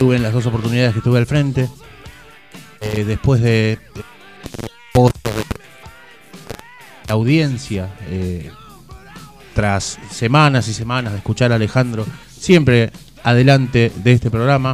estuve en las dos oportunidades que estuve al frente. Después de la audiencia, tras semanas y semanas de escuchar a Alejandro siempre adelante de este programa,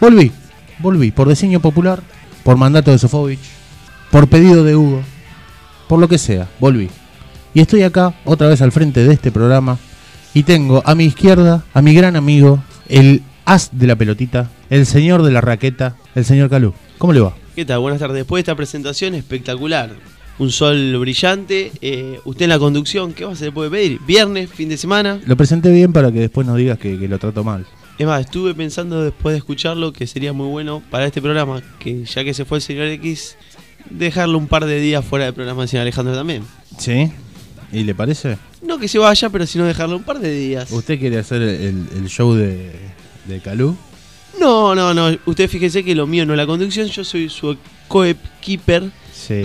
volví por designio popular, por mandato de Sofovich, por pedido de Hugo, por lo que sea, volví. Y estoy acá otra vez al frente de este programa y tengo a mi izquierda a mi gran amigo, el as de la pelotita, el señor de la raqueta, el señor Calú. ¿Cómo le va? ¿Qué tal? Buenas tardes. Después de esta presentación espectacular, un sol brillante, usted en la conducción, ¿qué más se le puede pedir? Viernes, fin de semana. Lo presenté bien para que después no digas que lo trato mal. Es más, estuve pensando después de escucharlo que sería muy bueno para este programa, que ya que se fue el señor X, dejarlo un par de días fuera del programa del señor Alejandro también. ¿Sí? ¿Y le parece? No que se vaya, pero sino dejarlo un par de días. ¿Usted quiere hacer el show de Calú? No. Usted fíjese que lo mío no es la conducción, yo soy su co-keeper. Sí.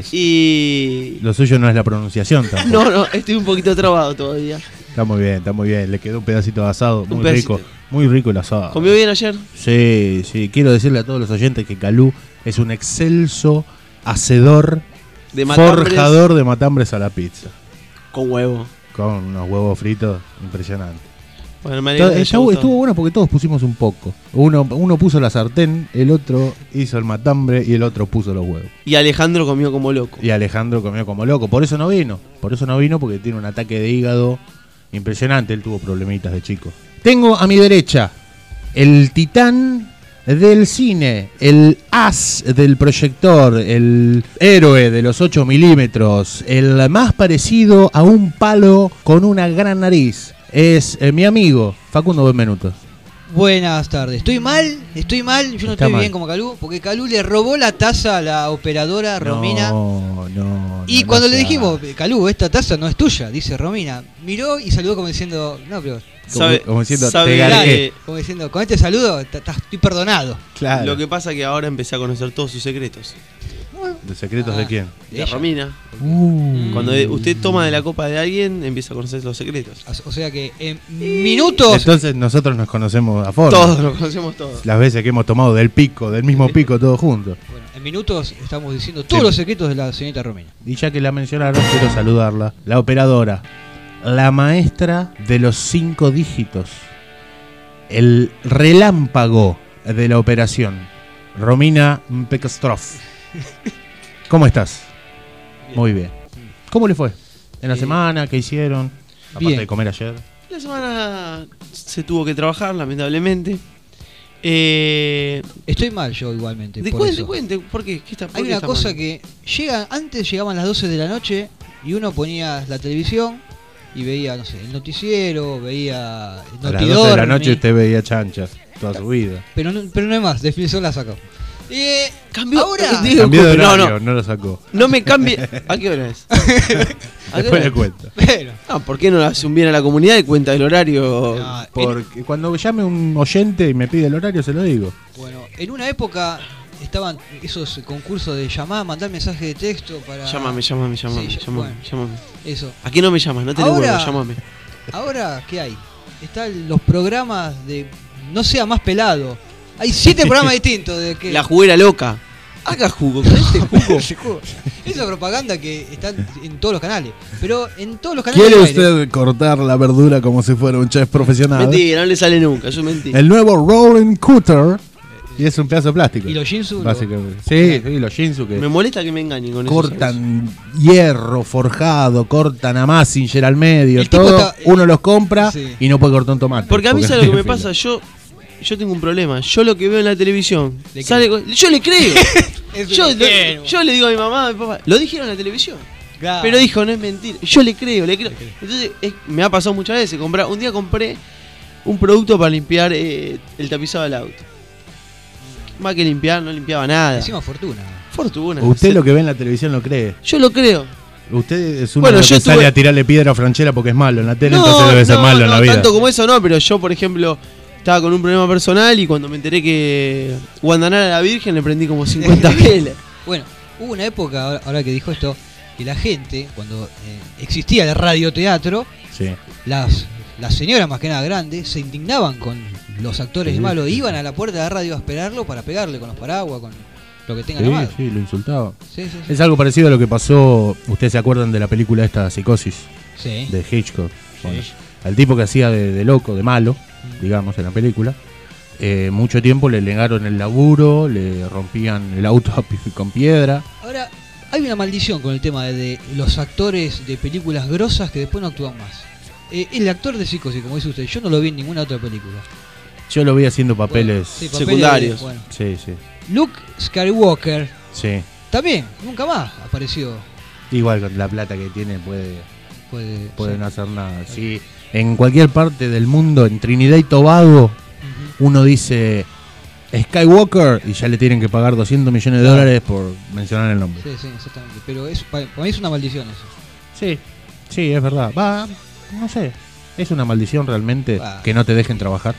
Y lo suyo no es la pronunciación tampoco. No, estoy un poquito trabado todavía. Está muy bien. Le quedó un pedacito de asado muy pedacito. rico. Muy rico el asado. ¿Comió bien ayer? Sí. Quiero decirle a todos los oyentes que Calú es un excelso hacedor, forjador de matambres a la pizza. Con huevo. Con unos huevos fritos impresionantes. Bueno, estuvo bueno porque todos pusimos un poco. Uno puso la sartén, el otro hizo el matambre y el otro puso los huevos. Y Alejandro comió como loco. Por eso no vino porque tiene un ataque de hígado impresionante. Él tuvo problemitas de chico. Tengo a mi derecha el titán del cine, el as del proyector, el héroe de los 8 milímetros, el más parecido a un palo con una gran nariz. Es mi amigo Facundo Benvenuto. Buenas tardes. Estoy mal, yo no estoy bien como Calú, porque Calú le robó la taza a la operadora Romina. Y cuando le dijimos, Calú, esta taza no es tuya, dice Romina, miró y saludó como diciendo, no, pero... Como diciendo, te gané. Como diciendo, con este saludo estoy perdonado. Claro. Lo que pasa es que ahora empecé a conocer todos sus secretos. ¿De secretos de quién? De Romina. Cuando usted toma de la copa de alguien, empieza a conocer los secretos. O sea que en minutos... Entonces nosotros nos conocemos a fondo. Todos nos conocemos todos. Las veces que hemos tomado del mismo pico, todos juntos. Bueno, en minutos estamos diciendo todos los secretos de la señorita Romina. Y ya que la mencionaron, quiero saludarla. La operadora, la maestra de los 5 dígitos, el relámpago de la operación, Romina Pekostrov. ¿Cómo estás? Bien. Muy bien. ¿Cómo le fue? ¿En la semana? ¿Qué hicieron? Aparte bien. De comer ayer. La semana se tuvo que trabajar, lamentablemente. Estoy mal yo igualmente. Cuente, ¿por qué? Hay una cosa que antes llegaban las 12 de la noche y uno ponía la televisión y veía, no sé, el noticiero, veía el Notidor. A las 12 de la noche usted veía chanchas toda su vida. Pero no es más, definición la sacó. Cambió ahora. Cambió de horario, no lo sacó. No me cambie. ¿A qué hora es? Después le cuento. No, ¿por qué no hace un bien a la comunidad y cuenta el horario? Porque cuando llame un oyente y me pide el horario, se lo digo. Bueno, en una época estaban esos concursos de llamar, mandar mensaje de texto para... Llámame. Sí, Llámame. Eso. ¿A qué no me llamas? No te huevo, llámame. Ahora, ¿qué hay? Están los programas de... No sea más pelado. Hay 7 programas distintos de que... La juguera loca. Haga jugo, con este jugo. Esa propaganda que está en todos los canales. Pero en todos los canales... ¿Quiere usted cortar la verdura como si fuera un chef profesional? Mentira, no le sale nunca, eso es mentira. El nuevo Rolling Cutter. Y es un pedazo de plástico. ¿Y los Jinsu? Básicamente. Sí, los Jinsu que... Me molesta que me engañen con eso. Cortan hierro forjado, cortan a Massinger al medio, todo. Uno los compra y no puede cortar un tomate. Porque a mí sabe lo que me pasa, yo tengo un problema. Yo lo que veo en la televisión, yo le creo. yo le digo a mi mamá, a mi papá, lo dijeron en la televisión. Claro. Pero dijo, no es mentira. Yo le creo. Entonces me ha pasado muchas veces. Un día compré un producto para limpiar el tapizado del auto. Más que limpiar, no limpiaba nada. Encima fortuna. Usted lo que ve en la televisión lo cree. Yo lo creo. Usted es uno que sale a tirarle piedra a Franchella porque es malo en la tele, entonces debe ser malo en la vida. No tanto como eso no, pero yo, por ejemplo, estaba con un problema personal y cuando me enteré que Guandanara era la Virgen le prendí como 50 velas. Bueno, hubo una época, ahora que dijo esto, que la gente, cuando existía el radioteatro, las señoras más que nada grandes se indignaban con los actores malos iban a la puerta de la radio a esperarlo para pegarle con los paraguas, con lo que tengan Sí, a mano. sí, lo insultaba. Sí. Es algo parecido a lo que pasó, ustedes se acuerdan de la película esta Psicosis, Sí. de Hitchcock. Sí. Bueno, al tipo que hacía de loco, de malo, digamos, en la película, mucho tiempo le negaron el laburo, le rompían el auto con piedra. Ahora, hay una maldición con el tema de los actores de películas grosas que después no actúan más. El actor de Psicosis, como dice usted, yo no lo vi en ninguna otra película. Yo lo vi haciendo papeles, Sí, secundarios. bueno. sí. Luke Skywalker Sí. también, nunca más apareció. Igual con la plata que tiene puede Sí. no hacer nada. Sí, en cualquier parte del mundo, en Trinidad y Tobago, uno dice Skywalker y ya le tienen que pagar $200 millones por mencionar el nombre. Sí, exactamente. Pero para mí es una maldición eso. Sí, es verdad. Va, no sé. ¿Es una maldición realmente que no te dejen trabajar?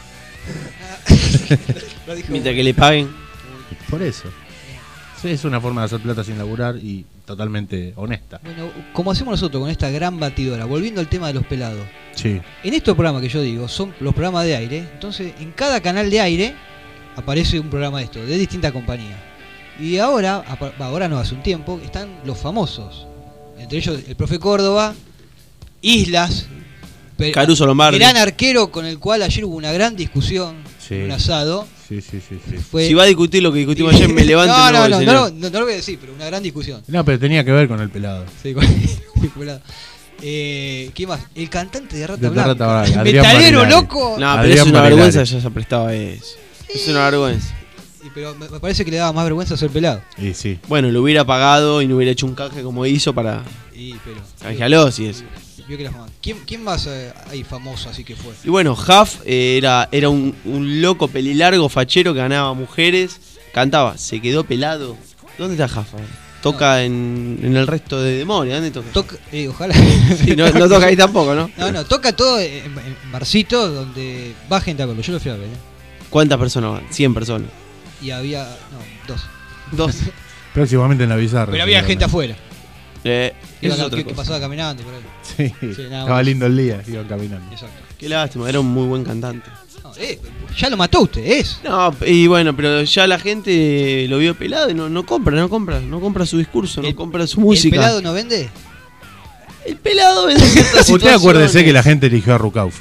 Mientras que le paguen. Por eso. Sí, es una forma de hacer plata sin laburar y totalmente honesta. Bueno, como hacemos nosotros con esta gran batidora, volviendo al tema de los pelados. Sí. En estos programas que yo digo, son los programas de aire. Entonces, en cada canal de aire aparece un programa de esto, de distinta compañía. Y ahora no, hace un tiempo, están los famosos. Entre ellos el profe Córdoba, Islas, Caruso Lombardi. gran arquero con el cual ayer hubo una gran discusión, un asado. Sí. Fue... Si va a discutir lo que discutimos ayer, me levanto y no voy, señor. No lo voy a decir, pero una gran discusión. No, pero tenía que ver con el pelado. Sí, con el pelado. ¿Qué más? El cantante de Rata Blanca. Adrián Metalero, Marinari. loco. No, pero Adrián es una Marinari. vergüenza, ya se prestaba eso. Es una vergüenza. Pero me parece que le daba más vergüenza ser pelado. Y sí. Bueno, lo hubiera pagado y no hubiera hecho un canje como hizo para canjearlo, si es. Vio que era famoso. ¿Quién más hay famoso así que fue? Y bueno, Huff era un loco pelilargo fachero que ganaba mujeres, cantaba, se quedó pelado. ¿Dónde está Huff? Toca en el resto de Demonia, ¿dónde toca? Ojalá. Sí, no toca ahí tampoco, ¿no? No, toca todo en barcitos donde va gente a verlo. Yo lo fui a ver. ¿Cuántas personas van? 100 personas. Y había, dos. Próximamente en la Bizarra. Pero había gente afuera. Eso es otra Que cosa. pasaba caminando por ahí. Sí, nada estaba más. lindo el día, iban caminando. Exacto. Qué lástima, era un muy buen cantante. No, ya lo mató usted, No, y bueno, pero ya la gente lo vio pelado y no compra su discurso, no compra su música. ¿El pelado no vende? El pelado vende ciertas Usted situaciones. acuérdese que la gente eligió a Rucauf.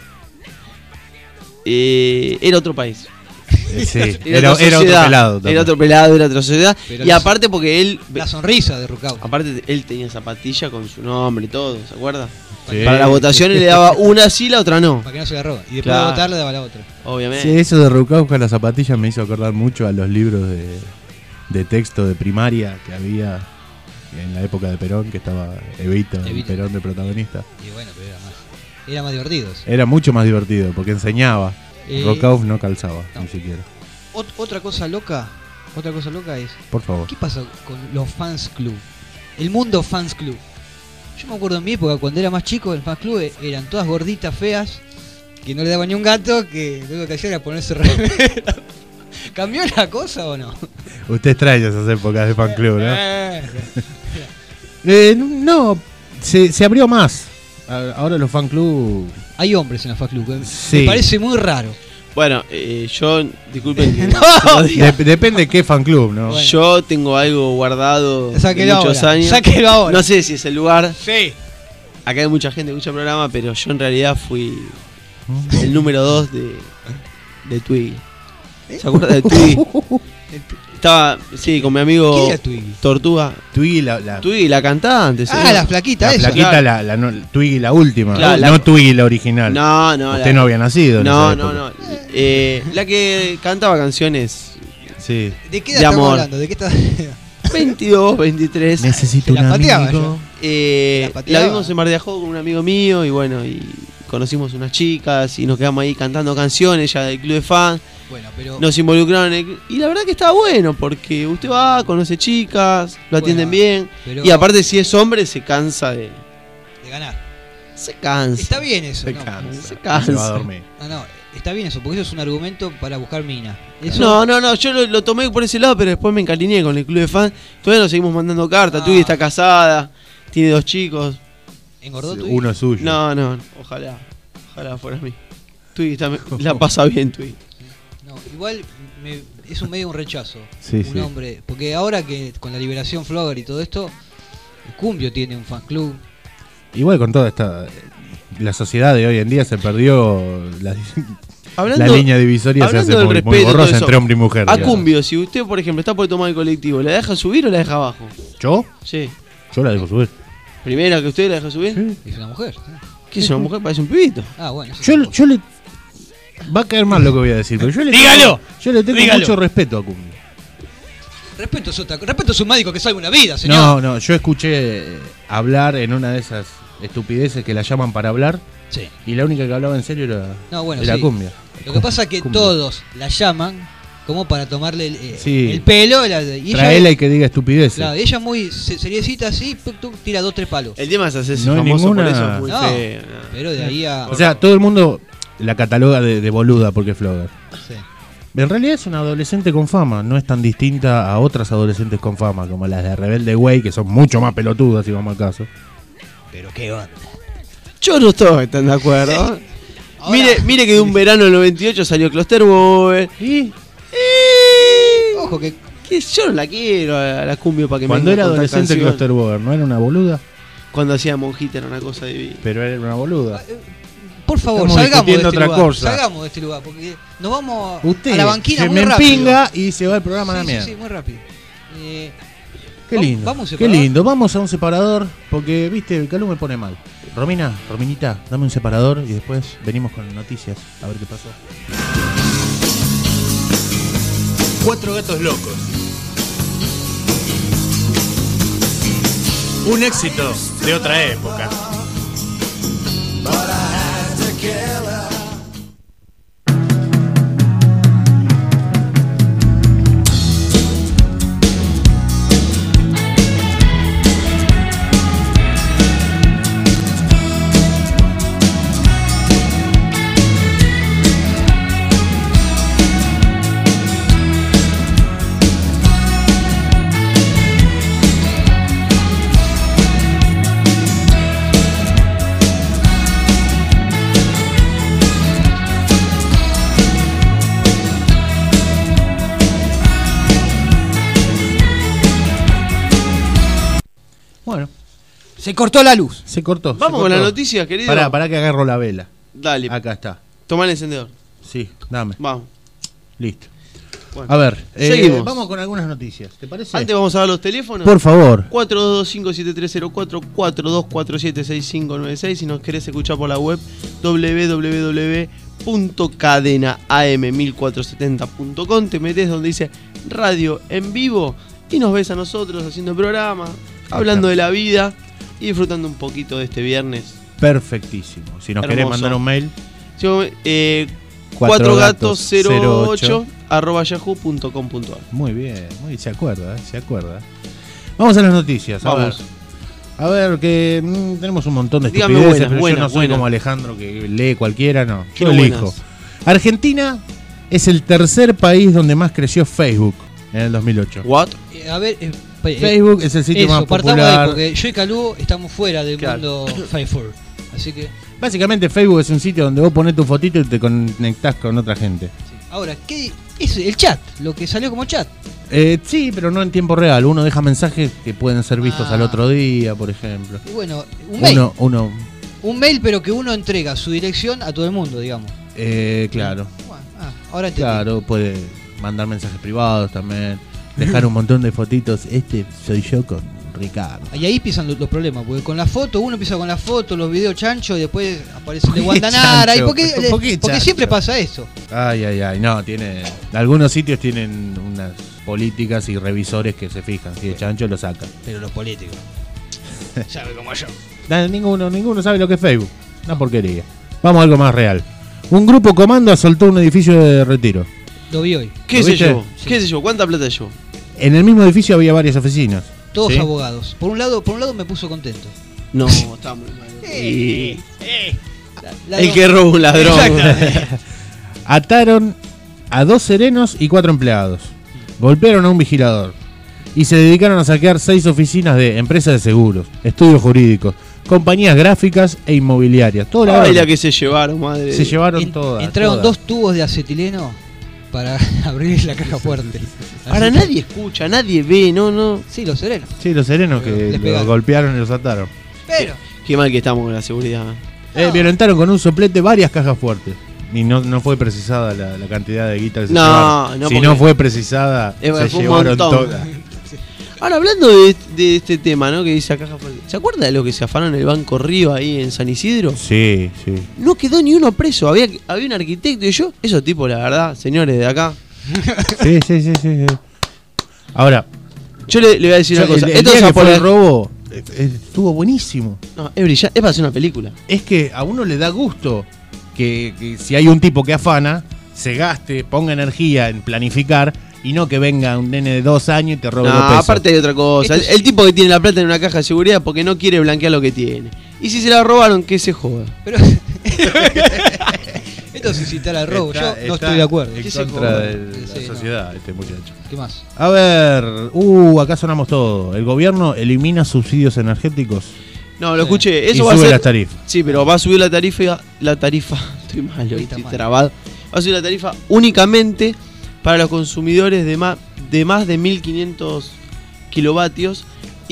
Era otro país. Sí, Era otro pelado. También. Era otro pelado, era otra sociedad. Pero Y aparte porque él... La sonrisa de Rucau. Aparte él tenía zapatilla con su nombre y todo, ¿se acuerda? Sí. Para las votaciones le daba una sí, la otra no. Para que no se la roba. Y después Claro. de votar le daba la otra. Obviamente. Sí, eso de Rucauf con las zapatillas me hizo acordar mucho a los libros de texto de primaria que había en la época de Perón, que estaba Evita y Perón de protagonista. Y bueno, pero era más divertido. Era mucho más divertido porque enseñaba. Rucauf no calzaba, no. ni siquiera. Otra cosa loca es, Por favor. ¿qué pasa con los fans club? El mundo fans club. Yo me acuerdo en mi época, cuando era más chico, el fans club eran todas gorditas, feas, que no le daban ni un gato, que lo único que hacía era ponerse remera. ¿Cambió la cosa o no? Usted extraña esas épocas de fan club, ¿no? No, se abrió más. Ahora los fan club... Hay hombres en la fan club, Sí. me parece muy raro. Bueno, yo, disculpen que No. lo diga. Depende de qué fan club, ¿no? Bueno. Yo tengo algo guardado de Sáquelo muchos ahora, años. sáquelo ahora. No sé si es el lugar. Sí. Acá hay mucha gente que escucha el programa, pero yo en realidad fui el número 2 de Twiggy. ¿Se acuerda de Twiggy? Estaba, sí, con mi amigo ¿Qué era Twiggy? Tortuga. Twiggy la Twiggy, la cantante. ¿sí? La flaquita esa. flaquita, Claro. Twiggy la última, Claro, no Twiggy la original. No, Usted no había nacido. en No, esa no, época. no. La que cantaba canciones Sí. ¿De qué de edad estamos amor. hablando? ¿De qué estás? 22, 23. Necesito Se la un pateaba amigo. La pateaba. vimos en Mar de Ajó con un amigo mío y bueno, y conocimos unas chicas y nos quedamos ahí cantando canciones ya del club de fans. Bueno, pero Nos involucraron y la verdad que estaba bueno porque usted va, conoce chicas, lo atienden Bueno, bien pero- y aparte si es hombre se cansa de... de ganar. Se cansa. Está bien eso, Se ¿no? cansa. Se cansa. Se va a dormir. No, está bien eso, porque eso es un argumento para buscar mina. Eso, No, yo lo tomé por ese lado, pero después me encariñé con el club de fans. Todavía nos seguimos mandando cartas. Ah. Twiggy está casada, tiene 2 chicos. ¿Engordó tu Uno es suyo. No, ojalá fuera a mí. Twiggy la pasa bien, Twiggy. igual es un medio un rechazo. Sí, un hombre. Porque ahora que con la liberación Flogger y todo esto, Cumbio tiene un fan club. Igual con toda esta... La sociedad de hoy en día se perdió la línea divisoria, se hace muy borrosa entre hombre y mujer. A Cumbio, si usted, por ejemplo, está por tomar el colectivo, ¿la deja subir o la deja abajo? ¿Yo? Sí. Yo la dejo subir. ¿Primera que usted la deja subir? Sí. Es una mujer. ¿Qué es una mujer? Parece un pibito. Ah, bueno. Yo le... Va a caer mal lo que voy a decir, pero yo le tengo mucho respeto a Cumbio. Respeto a su médico que salva una vida, señor. No, yo escuché hablar en una de esas estupideces que la llaman para hablar. Sí. Y la única que hablaba en serio era Cumbia. Lo que pasa es que Cumbia. todos la llaman como para tomarle el pelo. Y traela y que diga estupideces. Claro, ella muy seriecita así, tira 2-3 palos. El tema es hacerse no famoso ninguna... por eso es muy feo. Pero de ahí a... O sea, todo el mundo la cataloga de boluda porque es Flogger. Sí. En realidad es una adolescente con fama, no es tan distinta a otras adolescentes con fama, como las de Rebelde Way, que son mucho más pelotudas, si vamos al caso. Pero qué onda. Yo no estoy tan de acuerdo. Mire que de un verano del 98 salió Clusterboy. Ojo que yo no la quiero a la Cumbio para que cuando me era adolescente Clusterboy, ¿no era una boluda? Cuando hacía monjita era una cosa divina. Pero era una boluda. Por favor, salgamos de este lugar, porque nos vamos a la banquina se muy me rápido. empinga y se va el programa a la mierda. Sí, muy rápido. Qué lindo, qué lindo. Vamos a un separador, porque, viste, el Calú me pone mal. Rominita, dame un separador y después venimos con noticias, a ver qué pasó. 4 gatos locos. Un éxito de otra época. Bueno, se cortó la luz. Se cortó. Vamos con la noticia, querido. Pará que agarro la vela. Dale. Acá está. Toma el encendedor. Sí, dame. Vamos. Listo. Bueno, a ver, seguimos. Vamos con algunas noticias. ¿Te parece? Antes vamos a dar los teléfonos. Por favor. 422-57304, 4247-6596. Si nos querés escuchar por la web, www.cadenaam1470.com. Te metés donde dice radio en vivo y nos ves a nosotros haciendo el programa, hablando de la vida y disfrutando un poquito de este viernes. Perfectísimo. Si nos querés mandar un mail, 4gatos08@yahoo.com.ar. Muy bien, se acuerda. Vamos a las noticias. Vamos. A ver, que tenemos un montón de Dígame estupideces, buena, pero yo no soy como Alejandro que lee cualquiera, no. Yo elijo. Argentina es el tercer país donde más creció Facebook en el 2008. ¿What? A ver, Facebook es el sitio más popular. De ahí, porque yo y Calú estamos fuera del mundo Facebook. Así que básicamente Facebook es un sitio donde vos ponés tu fotito y te conectás con otra gente. Sí. Ahora, ¿qué es el chat? Lo que salió como chat. Sí, pero no en tiempo real. Uno deja mensajes que pueden ser vistos al otro día, por ejemplo. Y bueno, un mail. Un mail, pero que uno entrega su dirección a todo el mundo, digamos. Claro. Bueno, ahora entendí. Claro, puede mandar mensajes privados también. Dejar un montón de fotitos. Soy yo con Ricardo. Y ahí empiezan los problemas, porque con la foto, uno empieza con la foto, los videos chanchos, y después aparece el de Guandanara. Porque siempre pasa eso. Ay, no, algunos sitios tienen unas políticas y revisores que se fijan. Si es chancho lo sacan. Pero los políticos sabe como yo. Ninguno sabe lo que es Facebook. Una porquería. Vamos a algo más real. Un grupo comando asaltó un edificio de Retiro. Lo vi hoy. ¿Qué sé yo? ¿Cuánta plata llevó? En el mismo edificio había varias oficinas. Todos abogados. Por un lado me puso contento. No, está muy mal. El que roba un ladrón. Ataron a 2 serenos y 4 empleados. Golpearon a un vigilador. Y se dedicaron a saquear 6 oficinas de empresas de seguros, estudios jurídicos, compañías gráficas e inmobiliarias. La que se llevaron, madre. Se llevaron todas. Entraron 2 tubos de acetileno para abrir la caja fuerte. Ahora nadie escucha, nadie ve, no. Sí, los serenos. Sí, los serenos que los golpearon y los ataron. Pero qué mal que estamos con la seguridad. Violentaron con un soplete varias cajas fuertes. Y no fue precisada la cantidad de guita que se llevaron. No, si no fue precisada, se llevaron todas. Ahora, hablando de este tema, ¿no? Que dice caja fuerte. ¿Se acuerda de lo que se afanó en el Banco Río ahí en San Isidro? Sí. No quedó ni uno preso. Había un arquitecto y yo. Esos tipos, la verdad, señores de acá. Sí. Ahora, yo le voy a decir una cosa. El día que fue el robo estuvo buenísimo. No, es brillante. Es para hacer una película. Es que a uno le da gusto que si hay un tipo que afana, se gaste, ponga energía en planificar y no que venga un nene de 2 años y te robe los pesos. Aparte hay otra cosa. El tipo que tiene la plata en una caja de seguridad porque no quiere blanquear lo que tiene. Y si se la robaron, que se joda. Pero esto es incitar al robo. Yo no estoy de acuerdo. En contra de la sociedad, este muchacho. ¿Qué más? A ver, acá sonamos todo. El gobierno elimina subsidios energéticos. No, lo escuché. Eso y va sube a ser las tarifas. Sí, pero va a subir la tarifa. Estoy malo, estoy trabado. Va a subir la tarifa únicamente para los consumidores de más de 1500 kilovatios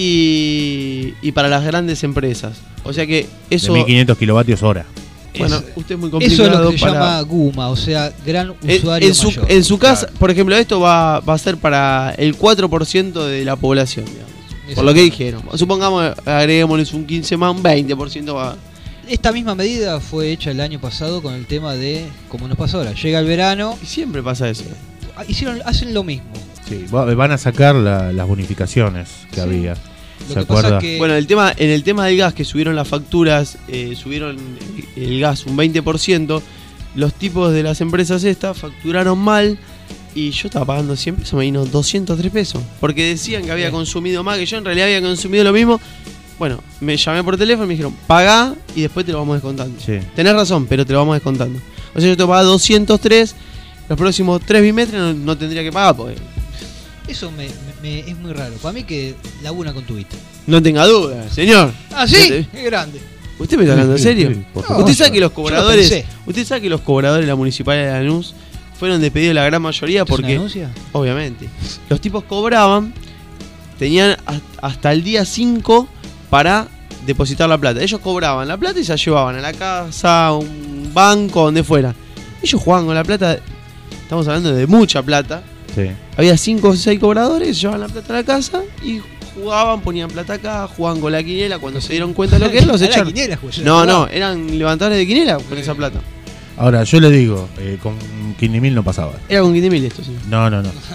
y para las grandes empresas. O sea que eso. De 1500 kilovatios hora. Bueno, usted es muy complicado. Eso es lo que se llama GUMA, o sea, gran usuario mayor. En su casa, por ejemplo, esto va a ser para el 4% de la población, digamos. Por lo que dijeron. Supongamos, agreguémosles un 15 más, un 20% va. Esta misma medida fue hecha el año pasado con el tema de, como nos pasa ahora, llega el verano. Y siempre pasa eso. Hacen lo mismo. Sí, van a sacar las bonificaciones que había. ¿Se acuerda? Bueno, en el tema del gas, que subieron las facturas, subieron el gas un 20%, los tipos de las empresas estas facturaron mal. Y yo estaba pagando 100 pesos, me vino 203 pesos. Porque decían que había consumido más, que yo en realidad había consumido lo mismo. Bueno, me llamé por teléfono y me dijeron, pagá y después te lo vamos descontando. Sí. Tenés razón, pero te lo vamos descontando. O sea, yo te pago 203, los próximos 3 bimestres no tendría que pagar. Porque... Eso es muy raro. Para mí que labura con tu Twitter. No tenga duda, señor. Ah, sí, es grande. ¿Usted me está hablando en serio? Sí, no, usted sabe que los cobradores de la Municipalidad de Lanús fueron despedidos la gran mayoría porque, obviamente, los tipos cobraban, tenían hasta el día 5 para depositar la plata. Ellos cobraban la plata y se la llevaban a la casa, a un banco, donde fuera. Ellos jugaban con la plata, estamos hablando de mucha plata. Sí. Había 5 o 6 cobradores, llevaban la plata a la casa y jugaban, ponían plata acá, jugaban con la quiniela. Cuando se dieron cuenta de lo que era, los echaron. No, eran levantadores de quiniela con esa plata. Ahora, yo le digo, con Quindimil no pasaba. Era con Quindimil esto, sí. No.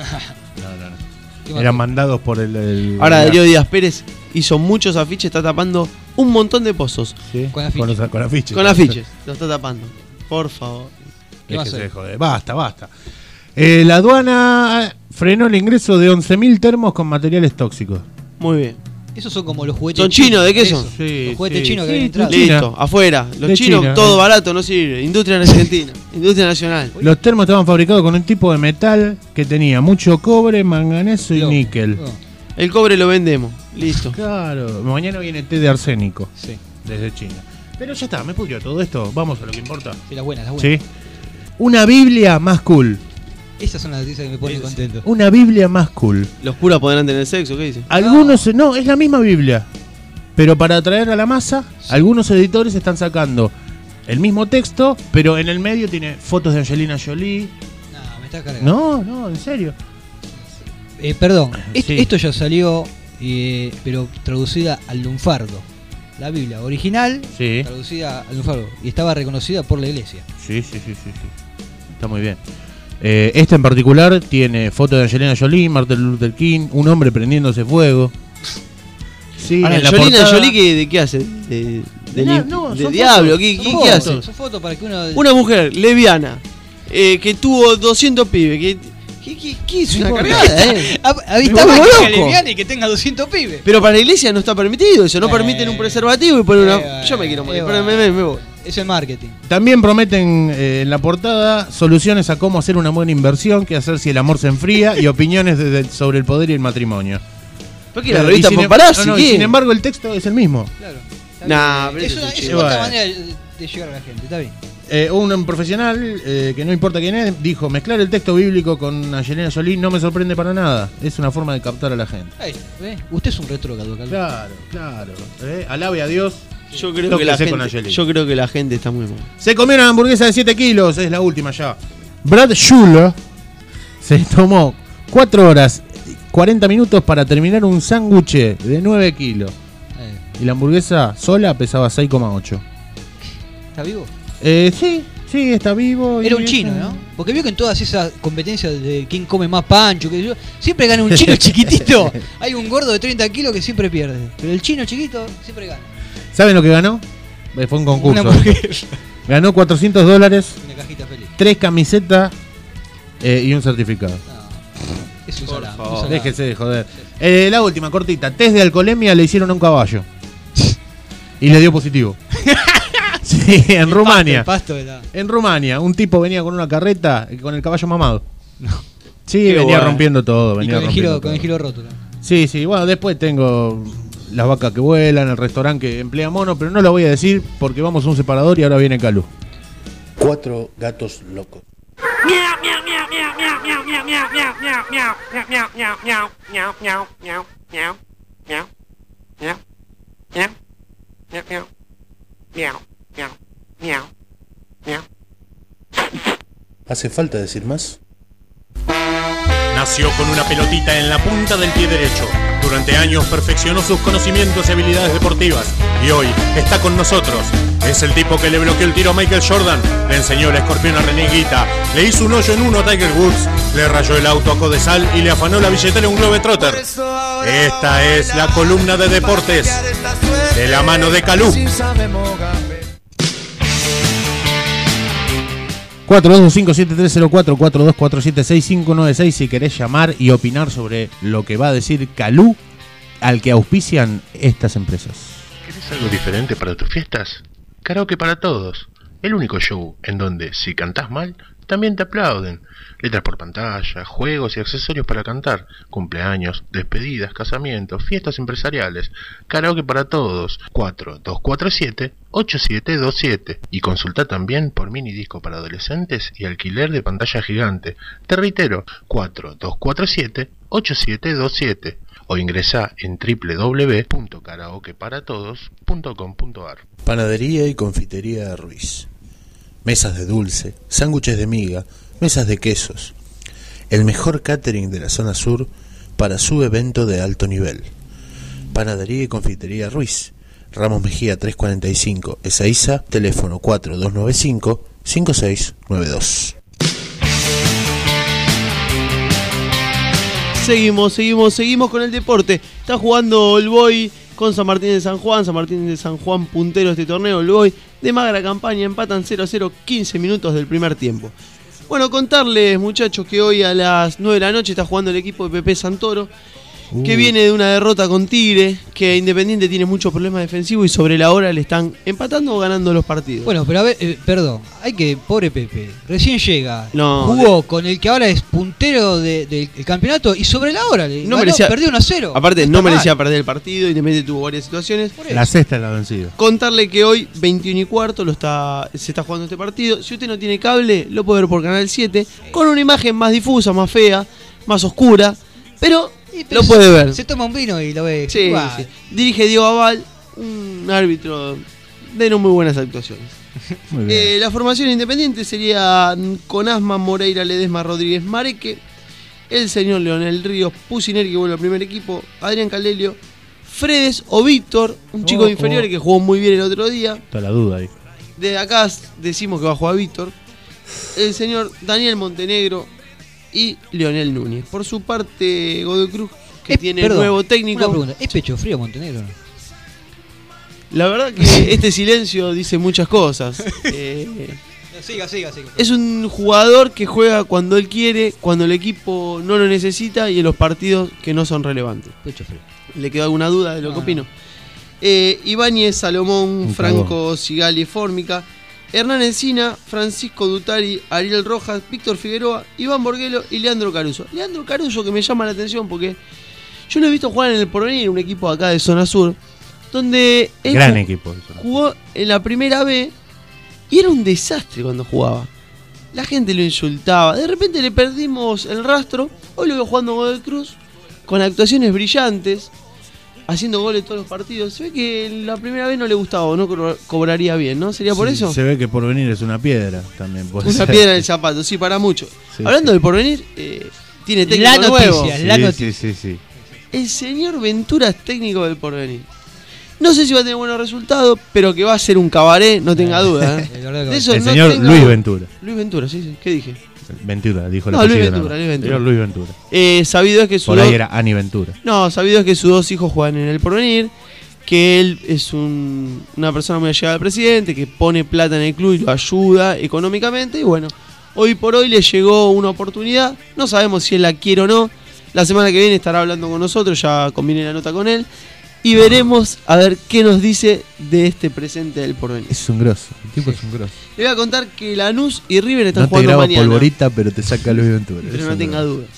Eran mandados por el Ahora, Darío Díaz Pérez hizo muchos afiches, está tapando un montón de pozos. ¿Sí? Con afiches. Con afiches. Con afiches, lo está tapando. Por favor. Déjese joder. Basta. La aduana frenó el ingreso de 11.000 termos con materiales tóxicos. Muy bien. Esos son como los juguetes chinos. ¿Son chinos? ¿De qué son? Sí, los juguetes chinos que habían entrado. Listo, afuera. Los chinos, China, todo barato, no sirve. Industria argentina, industria nacional. Los termos estaban fabricados con un tipo de metal que tenía mucho cobre, manganeso y níquel. El cobre lo vendemos, listo. Claro, mañana viene té de arsénico. Sí. Desde China. Pero ya está, me pudrió todo esto. Vamos a lo que importa. Sí, las buenas. Sí. Una Biblia más cool. Esas son las noticias que me ponen contento. Una Biblia más cool. ¿Los curas podrán tener sexo? ¿Qué dice? Algunos, no, es la misma Biblia. Pero para atraer a la masa, algunos editores están sacando el mismo texto, pero en el medio tiene fotos de Angelina Jolie. No, me está cargando. No, en serio. Perdón, Sí. esto ya salió, pero traducida al lunfardo. La Biblia original, Sí. traducida al lunfardo. Y estaba reconocida por la iglesia. Sí. Está muy bien. Esta en particular tiene fotos de Angelina Jolie, Martin Luther King, un hombre prendiéndose fuego. Sí, ahora, Angelina Jolie, ¿de qué hace? ¿De diablo? ¿Qué hace? Son fotos para que una mujer lesbiana que tuvo 200 pibes. ¿Qué es una cargada? Está mal que sea lesbiana y que tenga 200 pibes. Pero para la iglesia no está permitido eso. No permiten un preservativo y ponen una... Yo me quiero morir, pero me voy. Es el marketing. También prometen en la portada soluciones a cómo hacer una buena inversión, qué hacer si el amor se enfría y opiniones sobre el poder y el matrimonio. ¿Por qué la revista Paparazzi? Y sin embargo el texto es el mismo. Claro. Nah, es otra manera de llegar a la gente, está bien. Un profesional, que no importa quién es, dijo: mezclar el texto bíblico con Angelina Jolie no me sorprende para nada. Es una forma de captar a la gente. Usted es un retrógrado, Claro. Alabe a Dios. Yo creo que la gente está muy mal. Se comió una hamburguesa de 7 kilos, es la última ya. Brad Schuller se tomó 4 horas 40 minutos para terminar un sándwich de 9 kilos. Y la hamburguesa sola pesaba 6,8. ¿Está vivo? Sí, está vivo. Era un chino, ¿no? Porque vio que en todas esas competencias de quién come más pancho, que yo, siempre gana un chino chiquitito. Hay un gordo de 30 kilos que siempre pierde. Pero el chino chiquito siempre gana. ¿Saben lo que ganó? Fue un concurso. Ganó $400. Una cajita feliz. 3 camisetas y un certificado. Es un salame. Déjese de joder. La última, cortita. Test de alcoholemia le hicieron a un caballo. Y le dio positivo. Sí, en Rumania. En Rumania, un tipo venía con una carreta con el caballo mamado. No. Sí, qué venía rompiendo todo. Con el giro roto. ¿No? Sí, bueno, después tengo las vacas que vuelan, el restaurante que emplea mono, pero no lo voy a decir porque vamos a un separador y ahora viene Calú. 4 gatos locos. ¿Hace falta decir más? Nació con una pelotita en la punta del pie derecho. Durante años perfeccionó sus conocimientos y habilidades deportivas. Y hoy está con nosotros. Es el tipo que le bloqueó el tiro a Michael Jordan, le enseñó el escorpión a René Higuita, le hizo un hoyo en uno a Tiger Woods, le rayó el auto a Codesal y le afanó la billetera a un Globetrotter. Esta es la columna de deportes de la mano de Calú. 42257304, 42476596 si querés llamar y opinar sobre lo que va a decir Calú, al que auspician estas empresas. ¿Querés algo diferente para tus fiestas? Karaoke para todos. El único show en donde, si cantás mal, también te aplauden. Letras por pantalla, juegos y accesorios para cantar, cumpleaños, despedidas, casamientos, fiestas empresariales. Karaoke para todos. 4247-8727. Y consulta también por mini disco para adolescentes y alquiler de pantalla gigante. Te reitero, 4247-8727. O ingresá en www.karaokeparatodos.com.ar. Panadería y confitería Ruiz. Mesas de dulce, sándwiches de miga, mesas de quesos. El mejor catering de la zona sur para su evento de alto nivel. Panadería y confitería Ruiz. Ramos Mejía 345, Ezeiza, teléfono 4295-5692. Seguimos con el deporte. Está jugando el Boy con San Martín de San Juan. San Martín de San Juan puntero este torneo. El Boy de magra campaña, empatan 0-0, 15 minutos del primer tiempo. Bueno, contarles, muchachos, que hoy a las 9 de la noche está jugando el equipo de Pepe Santoro, que viene de una derrota con Tigre, que Independiente tiene muchos problemas defensivos y sobre la hora le están empatando o ganando los partidos. Bueno, pero a ver, perdón, hay que, pobre Pepe, recién llega, jugó con el que ahora es puntero del campeonato y sobre la hora perdió 1-0. Aparte, no merecía perder el partido, Independiente tuvo varias situaciones. La sexta es la vencida. Contarle que hoy, 21:15, se está jugando este partido. Si usted no tiene cable, lo puede ver por Canal 7, con una imagen más difusa, más fea, más oscura, pero lo puede ver. Se toma un vino y lo ve. Sí. Dirige Diego Aval, un árbitro de no muy buenas actuaciones. Muy bien. La formación Independiente sería con Asma, Moreira, Ledesma, Rodríguez, Mareque, el señor Leonel Ríos, Pusineri, que vuelve al primer equipo, Adrián Calelio, Fredes o Víctor, un chico de inferiores que jugó muy bien el otro día. Está la duda ahí. Desde acá decimos que va a jugar Víctor. El señor Daniel Montenegro y Leonel Núñez. Por su parte, Godoy Cruz, que tiene nuevo técnico. Una pregunta, ¿es pecho frío Montenegro? La verdad que este silencio dice muchas cosas. Siga. Es un jugador que juega cuando él quiere, cuando el equipo no lo necesita y en los partidos que no son relevantes. Pecho frío. ¿Le quedó alguna duda de lo que opino? Ibáñez, Salomón, Franco, Sigali, Fórmica, Hernán Encina, Francisco Dutari, Ariel Rojas, Víctor Figueroa, Iván Borguelo y Leandro Caruso. Leandro Caruso, que me llama la atención porque yo lo he visto jugar en el Porvenir, un equipo acá de zona sur, donde él gran equipo. Jugó en la primera B Y era un desastre cuando jugaba. La gente lo insultaba. De repente le perdimos el rastro. Hoy lo veo jugando Godoy Cruz con actuaciones brillantes, haciendo goles todos los partidos. Se ve que la primera vez no le gustaba o no cobraría bien, ¿no? ¿Sería por eso? Se ve que Porvenir es una piedra también. Una piedra en el zapato, sí, para mucho. Sí, Hablando del Porvenir, tiene técnico nuevo. Sí. El señor Ventura es técnico del Porvenir. No sé si va a tener buenos resultados, pero que va a ser un cabaret, no tenga duda. De eso el señor Luis Ventura. Luis Ventura, sí. ¿Qué dije? Ventura, dijo la no, Luis Ventura. Señor Luis Ventura. Sabido es que por ahí era Ani Ventura. No, sabido es que sus 2 hijos juegan en el Porvenir, que él es una persona muy allegada al presidente, que pone plata en el club y lo ayuda económicamente. Y bueno, hoy por hoy le llegó una oportunidad. No sabemos si él la quiere o no. La semana que viene estará hablando con nosotros, ya combiné la nota con él. Y veremos a ver qué nos dice de este presente del Porvenir. Es un grosso, el tipo es un grosso. Le voy a contar que Lanús y River están no jugando mañana. No te graba polvorita, pero te saca Luis Ventura. Pero no tenga dudas.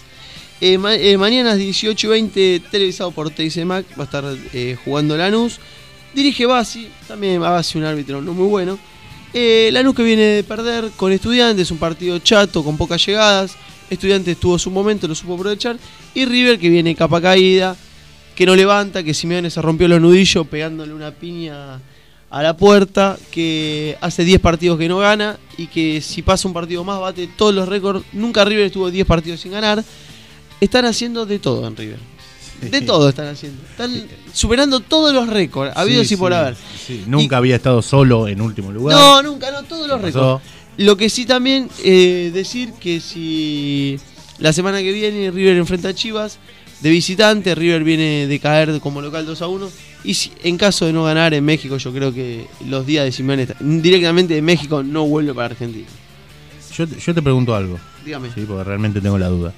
Mañana 18:20, televisado por TICMAC, va a estar jugando Lanús. Dirige Bassi, también Bassi un árbitro no muy bueno. Lanús que viene de perder con Estudiantes, un partido chato, con pocas llegadas. Estudiantes tuvo su momento, lo supo aprovechar. Y River que viene capa caída, que no levanta, que Simeone se rompió los nudillos pegándole una piña a la puerta, que hace 10 partidos que no gana y que si pasa un partido más bate todos los récords. Nunca River estuvo 10 partidos sin ganar. Están haciendo de todo en River. De todo están haciendo. Están superando todos los récords, habidos y por haber. Sí. Nunca había estado solo en último lugar. No, nunca, no, todos los récords. Lo que sí también decir que si la semana que viene River enfrenta a Chivas de visitante, River viene de caer como local 2-1. Y si, en caso de no ganar en México, yo creo que los días de Simeone directamente de México no vuelve para Argentina. Yo te pregunto algo. Dígame. Sí, porque realmente tengo la duda.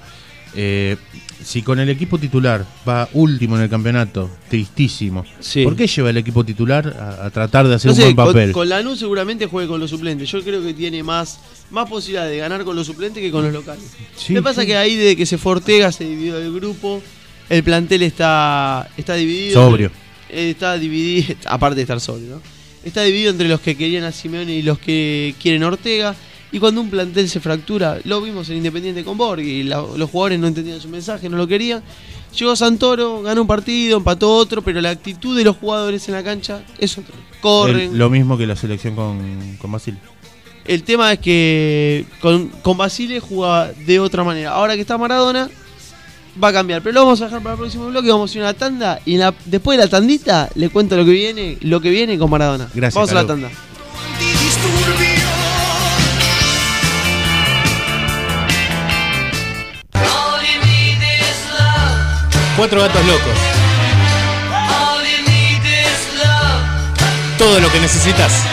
Si con el equipo titular va último en el campeonato, tristísimo, sí. ¿Por qué lleva el equipo titular a tratar de hacer un buen papel? Con Lanús seguramente juegue con los suplentes. Yo creo que tiene más posibilidad de ganar con los suplentes que con los locales. Sí, Lo que pasa es que ahí desde que se fue Ortega se dividió el grupo, el plantel está dividido. Sobrio. Está dividido, aparte de estar sobrio, ¿no? Está dividido entre los que querían a Simeone y los que quieren a Ortega. Y cuando un plantel se fractura, lo vimos en Independiente con Borghi, y los jugadores no entendían su mensaje, no lo querían. Llegó Santoro, ganó un partido, empató otro, pero la actitud de los jugadores en la cancha es otra. Corren. Lo mismo que la selección con Basile. El tema es que con Basile jugaba de otra manera. Ahora que está Maradona, va a cambiar. Pero lo vamos a dejar para el próximo bloque, vamos a ir a una tanda y después de la tandita le cuento lo que viene con Maradona. Gracias, vamos Carlos. a la tanda. 4 gatos locos. Todo lo que necesitas.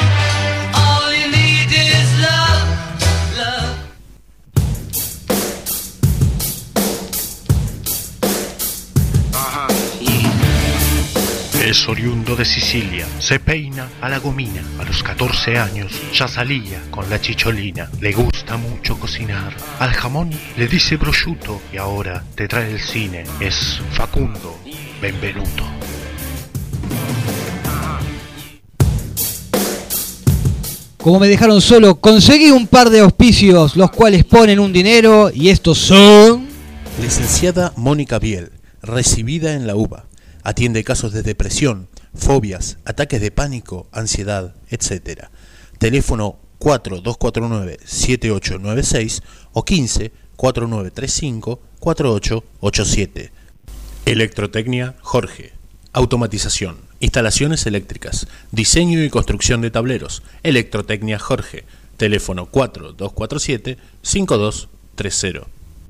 Es oriundo de Sicilia, se peina a la gomina. A los 14 años ya salía con la chicholina. Le gusta mucho cocinar. Al jamón le dice prosciutto y ahora te trae el cine. Es Facundo Benvenuto. Como me dejaron solo, conseguí un par de auspicios, los cuales ponen un dinero, y estos son... Licenciada Mónica Biel, recibida en la UBA. Atiende casos de depresión, fobias, ataques de pánico, ansiedad, etc. Teléfono 4249-7896 o 15-4935-4887. Electrotecnia Jorge. Automatización, instalaciones eléctricas, diseño y construcción de tableros. Electrotecnia Jorge. Teléfono 4247-5230.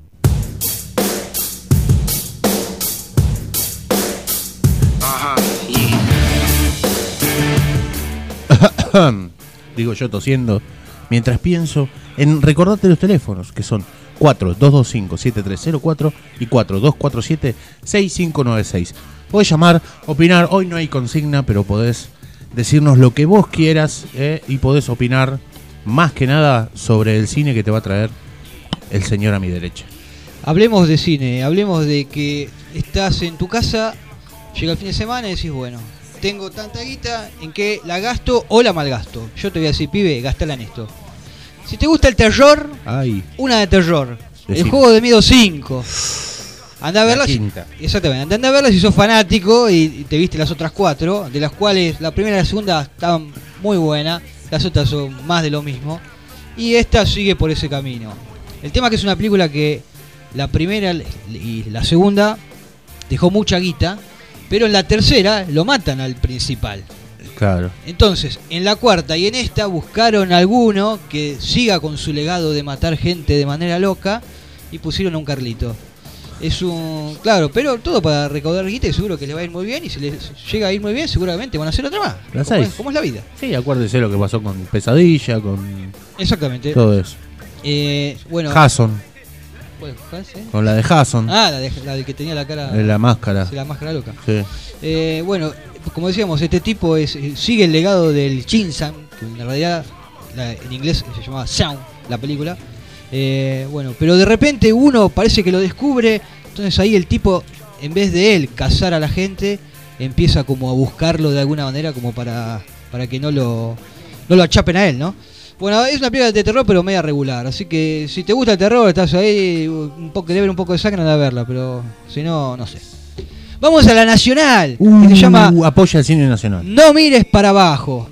Digo yo tosiendo, mientras pienso en recordarte los teléfonos, que son 4225-7304 y 4247-6596. Podés llamar, opinar, hoy no hay consigna, pero podés decirnos lo que vos quieras, y podés opinar más que nada sobre el cine que te va a traer el señor a mi derecha. Hablemos de cine, hablemos de que estás en tu casa, llega el fin de semana y decís, bueno, tengo tanta guita, ¿en qué la gasto o la malgasto? Yo te voy a decir, pibe, gastala en esto. Si te gusta el terror, una de terror. El juego de miedo 5. Andá a verla. Exactamente, andá a verla si sos fanático y te viste las otras 4, de las cuales la primera y la segunda estaban muy buenas, las otras son más de lo mismo. Y esta sigue por ese camino. El tema es que es una película que la primera y la segunda dejó mucha guita, pero en la tercera lo matan al principal. Claro. Entonces, en la cuarta y en esta buscaron alguno que siga con su legado de matar gente de manera loca y pusieron a un Carlito. Es un... Claro, pero todo para recaudar guita y seguro que le va a ir muy bien, y si les llega a ir muy bien seguramente van a hacer otra más. Como es la vida. Sí, acuérdese lo que pasó con Pesadilla, con... Exactamente. Todo eso. Bueno... Jason. Con la de Jason. Ah, la de que tenía la cara... La máscara. Sí, la máscara loca. Sí. Bueno, como decíamos, este tipo sigue el legado del Shin-san, que en realidad en inglés se llamaba Sound, la película. Bueno, pero de repente uno parece que lo descubre, entonces ahí el tipo, en vez de él cazar a la gente, empieza como a buscarlo de alguna manera como para que no lo achapen a él, ¿no? Bueno, es una película de terror pero media regular, así que si te gusta el terror, estás ahí, querés ver un poco de sangre, anda a verla, pero si no, no sé. Vamos a la nacional, que se llama... Apoya el cine nacional. No mires para abajo.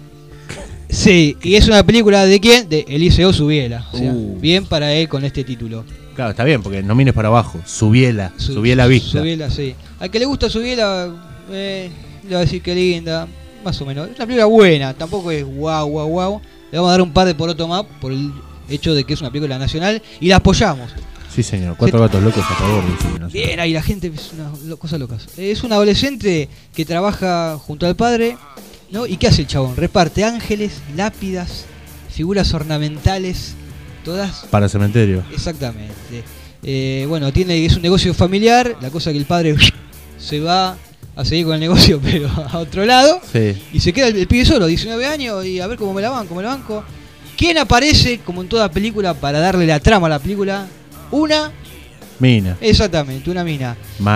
Sí, y es una película ¿de quién? De Eliseo Subiela. O sea, bien para él con este título. Claro, está bien, porque no mires para abajo. Subiela vista. Subiela, sí. Al que le gusta Subiela, le va a decir que linda, más o menos. Es una película buena, tampoco es guau. Le vamos a dar un par de porotos más por el hecho de que es una película nacional y la apoyamos. Sí, señor. 4 gatos locos a favor del cine nacional. Bien, ahí la gente es una cosa locas. Es un adolescente que trabaja junto al padre, ¿no? ¿Y qué hace el chabón? Reparte ángeles, lápidas, figuras ornamentales, todas para el cementerio. Exactamente. Bueno, es un negocio familiar, la cosa que el padre se va a seguir con el negocio pero a otro lado. Sí. Y se queda el pibe solo, 19 años, y a ver cómo me la banco. ¿Quién aparece, como en toda película, para darle la trama a la película? Una mina. Exactamente, una mina.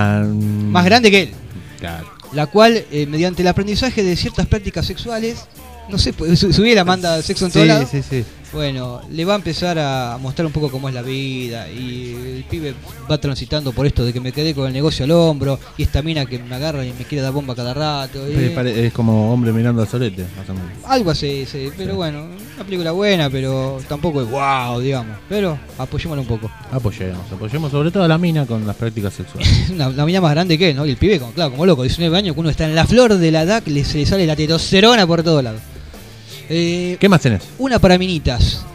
Más grande que él. Claro. La cual, mediante el aprendizaje de ciertas prácticas sexuales, no sé, Subiela manda sexo en todo lado. Sí. Bueno, le va a empezar a mostrar un poco cómo es la vida, y el pibe va transitando por esto de que me quedé con el negocio al hombro, y esta mina que me agarra y me quiere dar bomba cada rato. Es como hombre mirando al solete, más o menos. Algo así, sí, pero bueno, una película buena, pero tampoco es wow, digamos. Pero apoyémosla un poco. Apoyemos sobre todo a la mina con las prácticas sexuales. La mina más grande que él, ¿no? Y el pibe, como loco, 19 años, que uno está en la flor de la edad, que se le sale la testosterona por todos lados. ¿Qué más tenés? Una para minitas.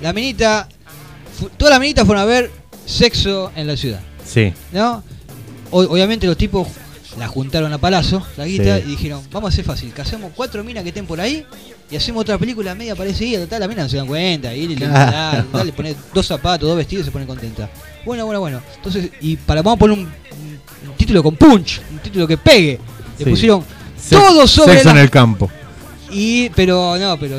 Todas las minitas fueron a ver Sexo en la Ciudad. Sí. ¿No? Obviamente los tipos la juntaron a palazo, la guita, y dijeron, vamos a hacer fácil, que hacemos 4 minas que estén por ahí y hacemos otra película media parecida, total, las minas no se dan cuenta, y le ponen 2 zapatos, 2 vestidos y se ponen contentas. Bueno. Entonces, vamos a poner un título con punch, un título que pegue. Le pusieron todo sobre Sexo en el campo. Pero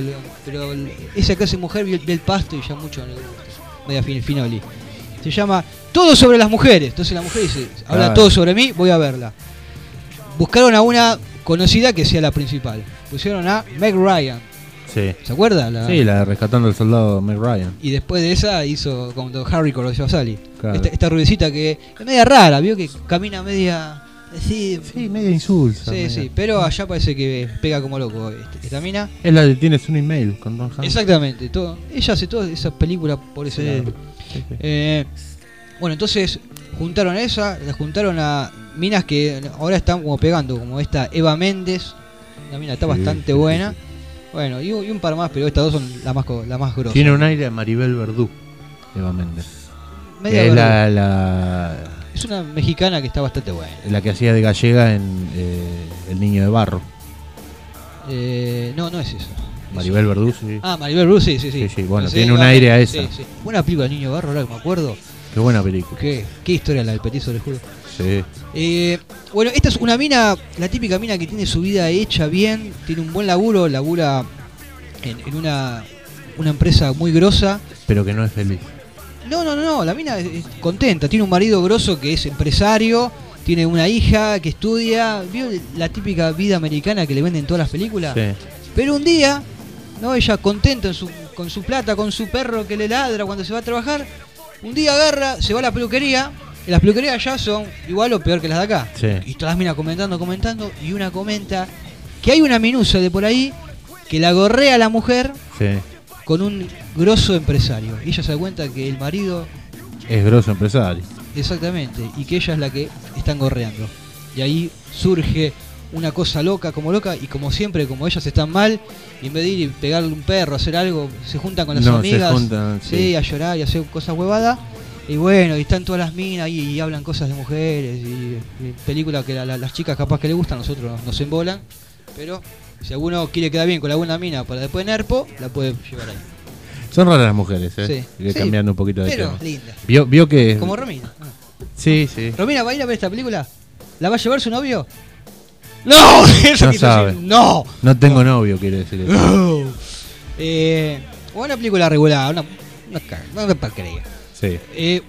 esa clase de mujer vio el pasto y ya mucho no le gusta. Media finoli. Se llama Todo sobre las mujeres. Entonces la mujer dice, habla todo sobre mí, voy a verla. Buscaron a una conocida que sea la principal. Pusieron a Meg Ryan. Sí. ¿Se acuerda? Sí, la de Rescatando al Soldado Meg Ryan. Y después de esa hizo como Harry conoció a Sally. Claro. Esta rubicita que es media rara, vio que camina media... Sí, media insulsa. Sí, pero allá parece que pega como loco esta mina. Es la de Tienes un email con Don Hanks. Exactamente, ella hace todas esas películas por ese lado. Sí. Bueno, entonces juntaron a minas que ahora están como pegando, como esta Eva Méndez, una mina está bastante buena. Bueno, y un par más, pero estas dos son las más grosas. Tiene un aire a Maribel Verdú, Eva Méndez. Es una mexicana que está bastante buena. La que hacía de gallega en El Niño de Barro. No es eso. Maribel Verdú, sí. Maribel Verdú, sí. Bueno, tiene un aire a esa. Sí. Buena película El Niño de Barro, ahora que me acuerdo. Qué buena película. Qué historia la del petizo, les juro. Sí. Bueno, esta es una mina, la típica mina que tiene su vida hecha bien, tiene un buen laburo, labura en una empresa muy grosa. Pero que no es feliz. No, la mina es contenta, tiene un marido grosso que es empresario, tiene una hija que estudia, ¿vio la típica vida americana que le venden en todas las películas? Sí. Pero un día, ¿no? Ella contenta con su plata, con su perro que le ladra cuando se va a trabajar, un día agarra, se va a la peluquería, y las peluquerías allá son igual o peor que las de acá. Sí. Y todas las minas comentando, y una comenta que hay una minucia de por ahí que la gorrea a la mujer con un grosso empresario. Y ella se da cuenta que el marido es grosso empresario. Exactamente, y que ella es la que están gorreando. Y ahí surge una cosa loca, y como siempre, como ellas están mal, y en vez de ir y pegarle un perro, hacer algo, se juntan con las amigas, se juntan, sí, a llorar y hacer cosas huevadas. Y bueno, y están todas las minas ahí y hablan cosas de mujeres, y películas que las chicas capaz que les gustan, nosotros nos embolan. Pero si alguno quiere quedar bien con la buena mina para después de Nerpo, la puede llevar ahí. Son raras las mujeres, Sí. Cambiando un poquito de pero tema. linda. Vio que... Como Romina. Sí. ¿Romina va a ir a ver esta película? ¿La va a llevar su novio? ¡No! Eso No quiso sabe. decir. ¡No! No tengo novio, quiere decir eso. No. Una película regular, una porquería. Sí.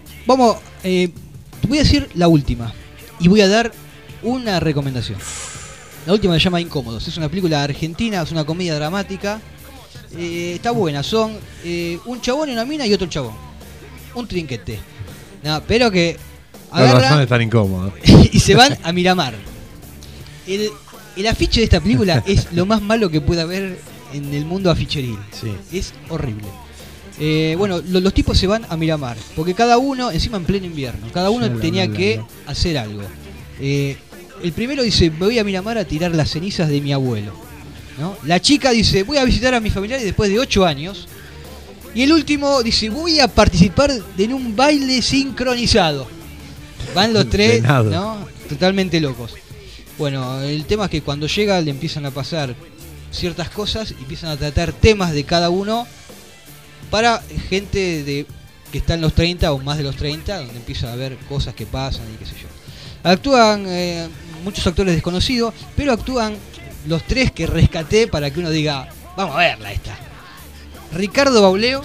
Voy a decir la última. Y voy a dar una recomendación. La última se llama Incómodos. Es una película argentina, es una comedia dramática. Está buena. Son un chabón y una mina y otro chabón. Un trinquete. No, pero que Las razones agarra están incómodas. y se van a Miramar. El afiche de esta película es lo más malo que pueda haber en el mundo aficheril. Sí. Es horrible. Bueno, los tipos se van a Miramar, porque cada uno, encima en pleno invierno, cada uno tenía que hacer algo. El primero dice, me voy a Miramar a tirar las cenizas de mi abuelo, ¿no? La chica dice, voy a visitar a mis familiares después de 8 años. Y el último dice, voy a participar en un baile sincronizado. Van los tres, ¿no? Totalmente locos. Bueno, el tema es que cuando llega le empiezan a pasar ciertas cosas y empiezan a tratar temas de cada uno para gente que está en los 30 o más de los 30, donde empieza a haber cosas que pasan y qué sé yo. Actúan muchos actores desconocidos, pero actúan los tres que rescaté para que uno diga, vamos a verla esta. Ricardo Bauleo,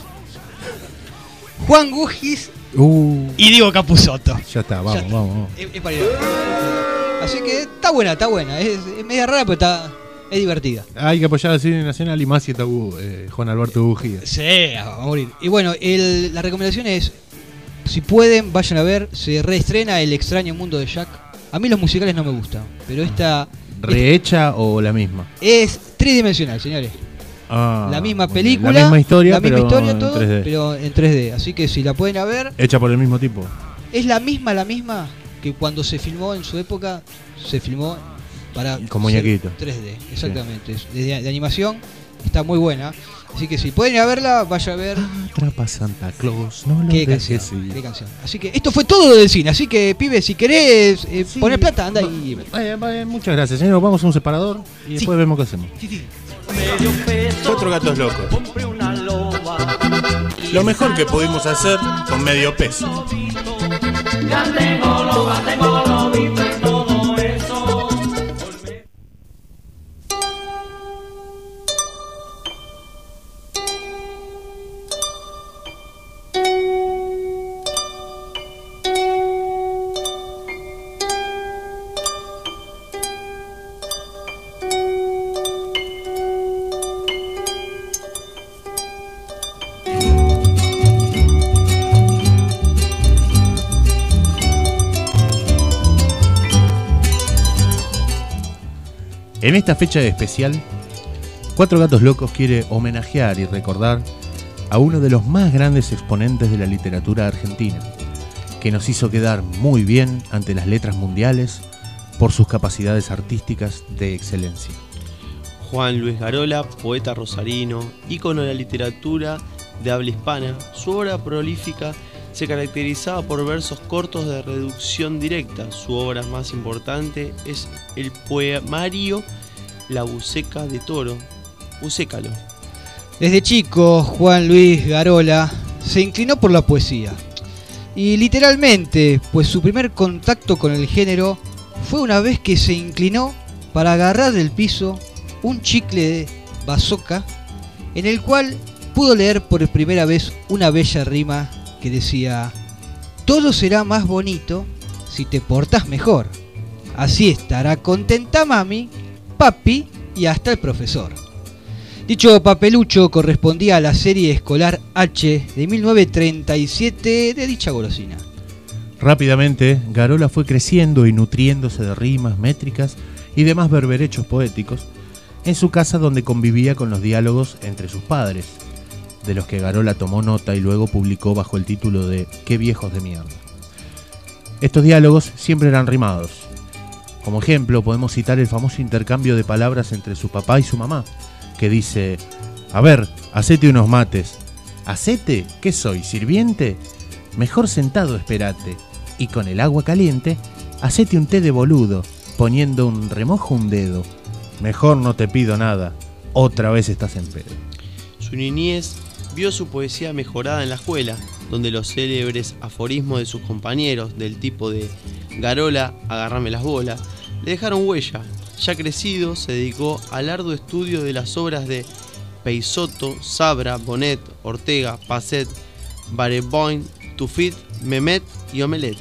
Juan Gugis y Diego Capusotto. Ya está, vamos. Es para ir a ver. Así que está buena. Es media rara, pero es divertida. Hay que apoyar al cine nacional y más si está Juan Alberto Bujía. Sí, a morir. Y bueno, la recomendación es, si pueden, vayan a ver, se reestrena El extraño mundo de Jack. A mí los musicales no me gustan, pero esta... ¿Rehecha o la misma? Es tridimensional, señores. La misma película, la misma historia, todo, en 3D. Pero en 3D. Así que si la pueden a ver... Hecha por el mismo tipo. Es la misma que cuando se filmó en su época, se filmó para con muñequito 3D, exactamente. Sí. De animación está muy buena. Así que si pueden ir a verla, vaya a ver. Atrapa Santa Claus, no lo qué dejes canción, ir. qué canción. Así que esto fue todo lo del cine. Así que, pibe, si querés poner plata, anda y... Muchas gracias, señor. Vamos a un separador y después vemos qué hacemos. Sí. 4 gatos locos. Lo mejor que pudimos hacer con medio peso. Ya tengo lo visto y todo eso. En esta fecha especial, Cuatro Gatos Locos quiere homenajear y recordar a uno de los más grandes exponentes de la literatura argentina, que nos hizo quedar muy bien ante las letras mundiales por sus capacidades artísticas de excelencia. Juan Luis Garola, poeta rosarino, ícono de la literatura de habla hispana, su obra prolífica se caracterizaba por versos cortos de reducción directa. Su obra más importante es el poemario La Buceca de Toro. Bucécalo. Desde chico, Juan Luis Garola se inclinó por la poesía. Y literalmente, pues su primer contacto con el género fue una vez que se inclinó para agarrar del piso un chicle de bazooka, en el cual pudo leer por primera vez una bella rima que decía: todo será más bonito si te portas mejor. Así estará contenta mami, papi y hasta el profesor. Dicho papelucho correspondía a la serie escolar H de 1937 de dicha golosina. Rápidamente, Garola fue creciendo y nutriéndose de rimas, métricas y demás berberechos poéticos en su casa, donde convivía con los diálogos entre sus padres, de los que Garola tomó nota y luego publicó bajo el título de «Qué viejos de mierda». Estos diálogos siempre eran rimados. Como ejemplo, podemos citar el famoso intercambio de palabras entre su papá y su mamá, que dice: «A ver, hacete unos mates». «¿Hacete? ¿Qué soy, sirviente? Mejor sentado esperate. Y con el agua caliente, hacete un té de boludo, poniendo un remojo un dedo. Mejor no te pido nada, otra vez estás en pedo». Su niñez vio su poesía mejorada en la escuela, donde los célebres aforismos de sus compañeros, del tipo de «Garola, agarrame las bolas», le dejaron huella. Ya crecido, se dedicó al arduo estudio de las obras de Peisotto, Sabra, Bonet, Ortega, Passet, Barenboim, Tufit, Mehmet y Omelet.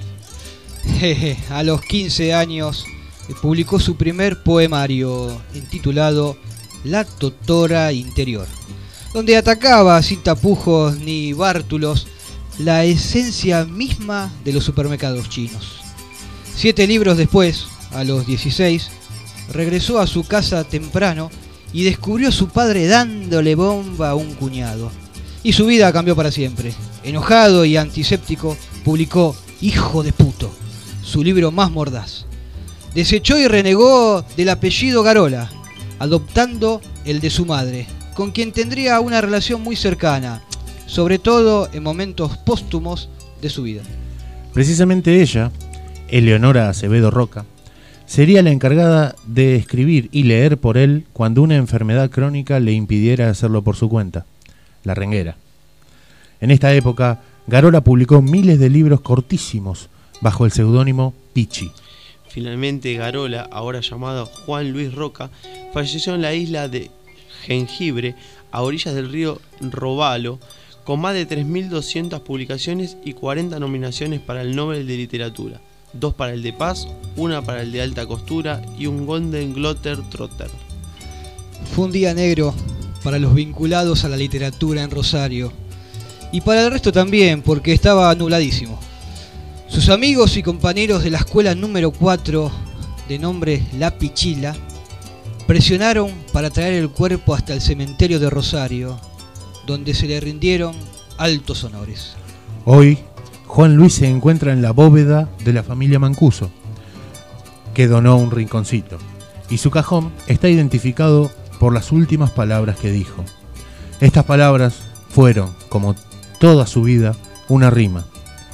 A los 15 años publicó su primer poemario intitulado La Totora Interior, donde atacaba sin tapujos ni bártulos la esencia misma de los supermercados chinos. 7 libros después, a los 16, regresó a su casa temprano y descubrió a su padre dándole bomba a un cuñado. Y su vida cambió para siempre. Enojado y antiséptico, publicó Hijo de puto, su libro más mordaz. Desechó y renegó del apellido Garola, adoptando el de su madre, con quien tendría una relación muy cercana, sobre todo en momentos póstumos de su vida. Precisamente ella, Eleonora Acevedo Roca, sería la encargada de escribir y leer por él cuando una enfermedad crónica le impidiera hacerlo por su cuenta, la renguera. En esta época, Garola publicó miles de libros cortísimos bajo el seudónimo Pichi. Finalmente, Garola, ahora llamado Juan Luis Roca, falleció en la isla de Jengibre, a orillas del río Robalo, con más de 3.200 publicaciones y 40 nominaciones para el Nobel de Literatura, 2 para el de Paz, 1 para el de Alta Costura y un Golden Glotter Trotter. Fue un día negro para los vinculados a la literatura en Rosario, y para el resto también, porque estaba nubladísimo. Sus amigos y compañeros de la escuela número 4, de nombre La Pichila, presionaron para traer el cuerpo hasta el cementerio de Rosario, donde se le rindieron altos honores. Hoy, Juan Luis se encuentra en la bóveda de la familia Mancuso, que donó un rinconcito, y su cajón está identificado por las últimas palabras que dijo. Estas palabras fueron, como toda su vida, una rima.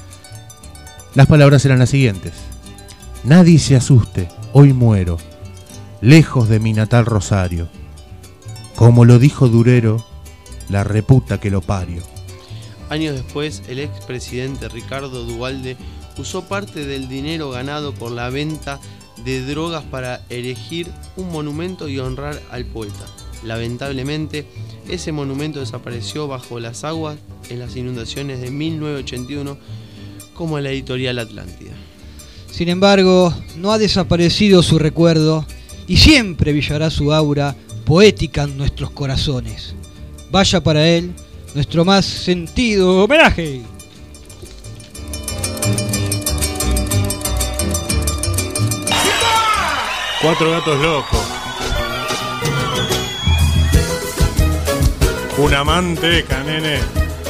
Las palabras eran las siguientes: nadie se asuste, hoy muero, lejos de mi natal Rosario. Como lo dijo Durero, la reputa que lo parió. Años después, el expresidente Ricardo Duhalde usó parte del dinero ganado por la venta de drogas para erigir un monumento y honrar al poeta. Lamentablemente, ese monumento desapareció bajo las aguas en las inundaciones de 1981, como la editorial Atlántida. Sin embargo, no ha desaparecido su recuerdo y siempre brillará su aura poética en nuestros corazones. Vaya para él nuestro más sentido homenaje. Cuatro gatos locos. Una manteca, nene.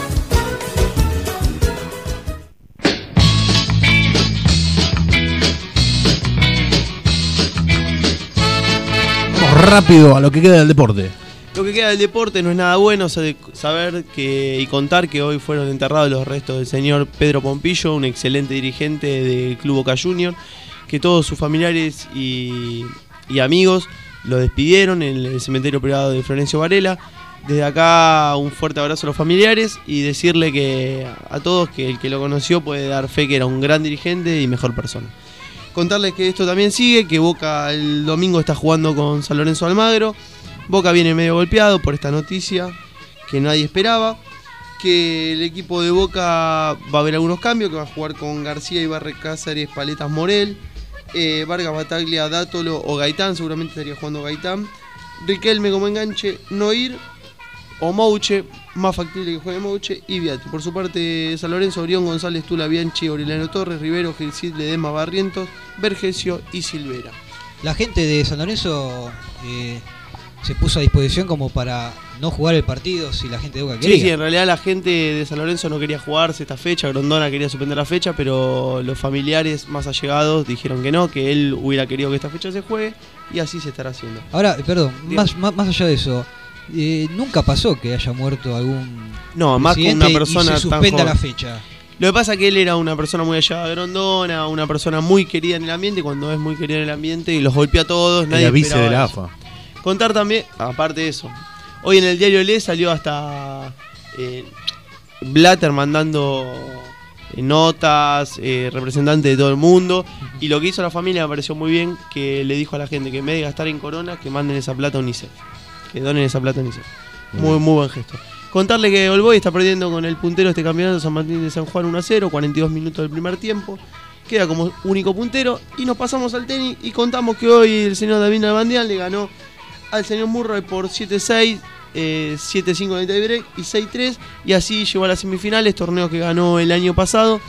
Vamos rápido a lo que queda del deporte. Lo que queda del deporte no es nada bueno saber y contar que hoy fueron enterrados los restos del señor Pedro Pompillo, un excelente dirigente del Club Boca Juniors, que todos sus familiares y amigos lo despidieron en el cementerio privado de Florencio Varela. Desde acá un fuerte abrazo a los familiares y decirle que a todos que el que lo conoció puede dar fe que era un gran dirigente y mejor persona. Contarles que esto también sigue, que Boca el domingo está jugando con San Lorenzo Almagro. Boca viene medio golpeado por esta noticia que nadie esperaba, que el equipo de Boca va a haber algunos cambios, que va a jugar con García, Ibarre, Cáceres, Paletas, Morel, Vargas, Bataglia, Dátolo o Gaitán, seguramente estaría jugando Gaitán. Riquelme como enganche, Noir o Mouche, más factible que juegue Mouche, y Viati. Por su parte, San Lorenzo, Orión, González, Tula, Bianchi, Aureliano Torres, Rivero, Gilcid, Ledesma, Barrientos, Vergesio y Silvera. La gente de San Lorenzo se puso a disposición como para no jugar el partido si la gente de Boca quería. Sí, en realidad la gente de San Lorenzo no quería jugarse esta fecha, Grondona quería suspender la fecha, pero los familiares más allegados dijeron que no, que él hubiera querido que esta fecha se juegue, y así se estará haciendo. Ahora, perdón, más allá de eso, nunca pasó que haya muerto algún más con una persona y se suspenda tan la joven. fecha. Lo que pasa es que él era una persona muy allegada a Grondona, una persona muy querida en el ambiente, y cuando es muy querida en el ambiente y los golpea a todos, nadie Era vice esperaba de la eso. AFA. Contar también, aparte de eso, hoy en el diario Le salió hasta Blatter mandando notas, representantes de todo el mundo, y lo que hizo la familia me pareció muy bien, que le dijo a la gente que en vez de gastar en Corona, que manden esa plata a UNICEF, que donen esa plata a UNICEF. Muy buen gesto. Contarle que All Boys está perdiendo con el puntero de este campeonato, San Martín de San Juan 1-0, 42 minutos del primer tiempo. Queda como único puntero, y nos pasamos al tenis y contamos que hoy el señor David Nalbandián le ganó al señor Murray por 7-6, 7-5 en el tiebreak y 6-3, y así llegó a las semifinales, torneo que ganó el año pasado,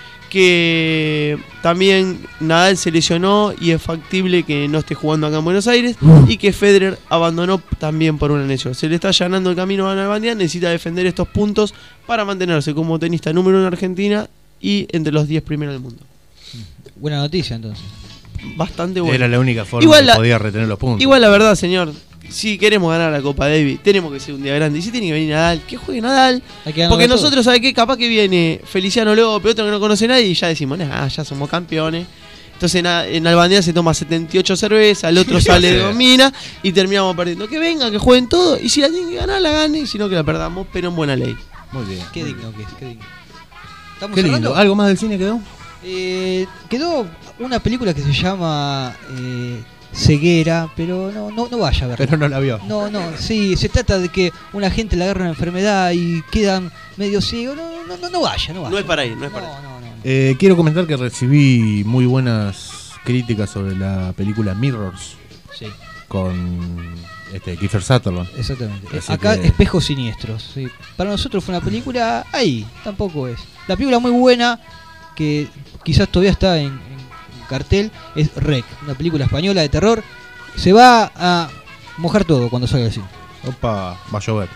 que también Nadal se lesionó y es factible que no esté jugando acá en Buenos Aires, y que Federer abandonó también por una lesión. Se le está allanando el camino a Nalbandián, necesita defender estos puntos para mantenerse como tenista número 1 en Argentina y entre los 10 primeros del mundo. Buena noticia entonces. Bastante bueno. Era la única forma Igual que podía retener los puntos. Igual la verdad, señor, si queremos ganar la Copa Davis, tenemos que ser un día grande. Y si tiene que venir Nadal, que juegue Nadal. Porque nosotros, ¿sabe qué? Capaz que viene Feliciano López, otro que no conoce a nadie, y ya decimos, ya somos campeones. Entonces en Albandía se toma 78 cervezas, el otro sale de domina y terminamos perdiendo. Que venga, que jueguen todo, y si la tienen que ganar, la gane, y si no, que la perdamos, pero en buena ley. Muy bien. Qué digno que es, qué digno. ¿Estamos Qué cerrando? lindo. ¿Algo más del cine quedó? Quedó una película que se llama Ceguera, pero no vaya a verla. Pero no la vio. No, sí, se trata de que una gente le agarra una enfermedad y quedan medio ciegos. No vaya. No es para ir, no es para ir. Quiero comentar que recibí muy buenas críticas sobre la película Mirrors. Sí. Con Kiefer Sutherland. Exactamente. Así Acá que... Espejos Siniestros. Sí. Para nosotros fue una película ahí, tampoco es. La película muy buena, que quizás todavía está en cartel, es Rec, una película española de terror. Se va a mojar todo cuando salga del cine. Opa, va a llover.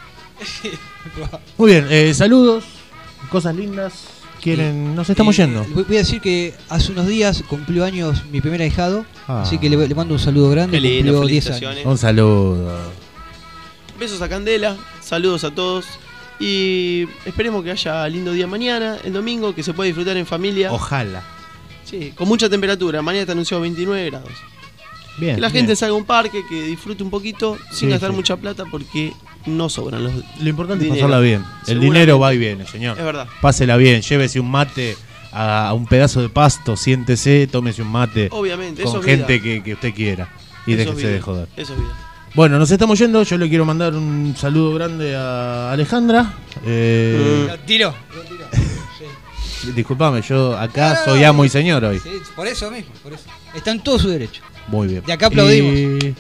Muy bien, saludos, cosas lindas. Nos estamos yendo. Voy a decir que hace unos días cumplió años mi primer ahijado, así que le mando un saludo grande. Qué lindo, cumplió 10 felicitaciones. años. Un saludo. Besos a Candela, saludos a todos. Y esperemos que haya lindo día mañana, el domingo, que se pueda disfrutar en familia. Ojalá. Sí, con mucha temperatura. Mañana está anunciado 29 grados. Bien. Que la gente salga a un parque, que disfrute un poquito, sin gastar sí. mucha plata, porque no sobran los. Lo importante es dinero. pasarla bien. El dinero va y viene, señor. Es verdad. Pásela bien, llévese un mate a un pedazo de pasto, siéntese, tómese un mate. Obviamente, con eso es gente vida. que usted quiera. Y Eso es déjese vida. de joder. Eso es vida. Bueno, nos estamos yendo. Yo le quiero mandar un saludo grande a Alejandra. Lo tiró. Disculpame, yo acá soy amo y señor hoy. Sí, por eso mismo, por eso. Está en todo su derecho. Muy bien. De acá aplaudimos.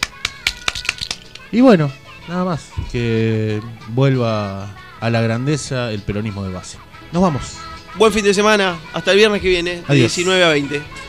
Y bueno, nada más. Que vuelva a la grandeza el peronismo de base. Nos vamos. Buen fin de semana. Hasta el viernes que viene, de Adiós. 19 a 20.